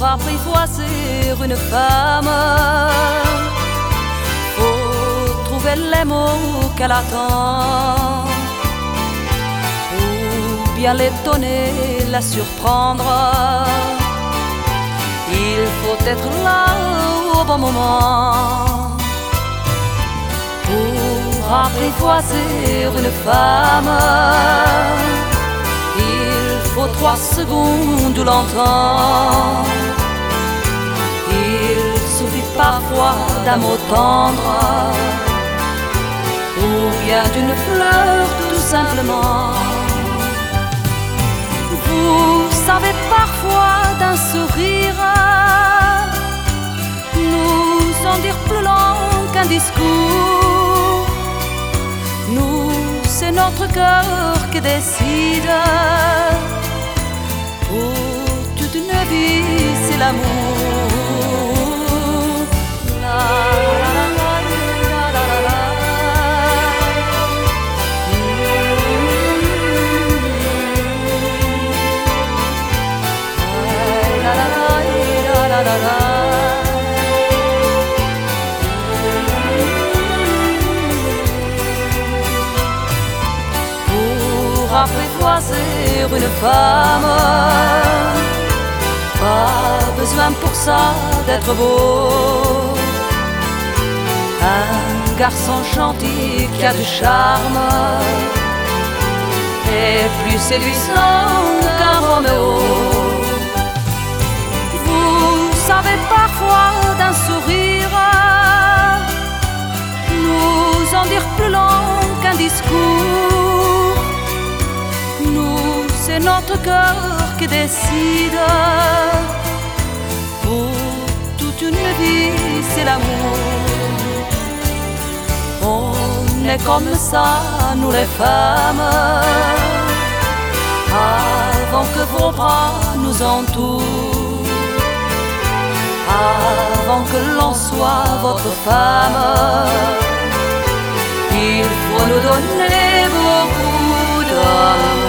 apprivoiser une femme, faut trouver les mots qu'elle attend, ou bien l'étonner, la surprendre. Il faut être là au bon moment pour apprivoiser une femme. Il faut 3 secondes ou longtemps. Il suffit parfois d'un mot tendre, ou bien d'une fleur tout simplement. Vous savez, parfois d'un sourire nous en dire plus long qu'un discours. Nous, c'est notre cœur qui décide. Pour toute une vie, c'est l'amour. La, la, la, la, la, la, la, la. La, la, la, la, la, la. Pour apprivoiser une femme, pas besoin pour ça d'être beau. Un garçon gentil qui a du charme est plus séduisant qu'un Roméo. Vous savez, parfois d'un sourire nous en dire plus long qu'un discours. Nous, c'est notre cœur qui décide. Pour toute une vie, c'est l'amour. On est comme ça, nous les femmes, avant que vos bras nous entourent, avant que l'on soit votre femme. Il faut nous donner beaucoup d'amour.